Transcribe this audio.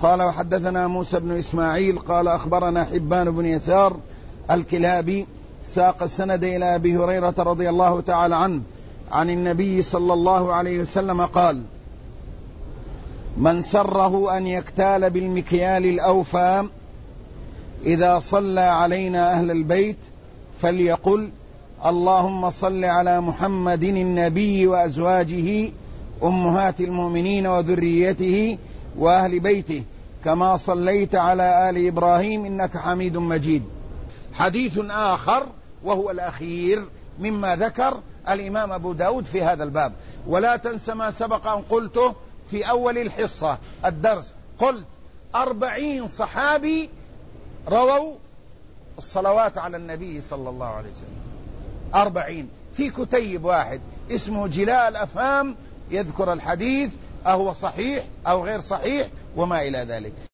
قال وحدثنا موسى بن إسماعيل قال أخبرنا حبان بن يسار الكلابي ساق السند إلى أبي هريرة رضي الله تعالى عنه عن النبي صلى الله عليه وسلم قال: من سره أن يكتال بالمكيال الأوفى إذا صلى علينا أهل البيت فليقل: اللهم صل على محمد النبي وأزواجه أمهات المؤمنين وذريته وأهل بيته كما صليت على آل إبراهيم إنك حميد مجيد. حديث آخر وهو الأخير مما ذكر الإمام أبو داود في هذا الباب. ولا تنس ما سبق أن قلته في أول الحصة الدرس، قلت 40 صحابي رووا الصلوات على النبي صلى الله عليه وسلم، 40 في كتيب واحد اسمه جلاء الأفهام يذكر الحديث أهو صحيح أو غير صحيح وما إلى ذلك.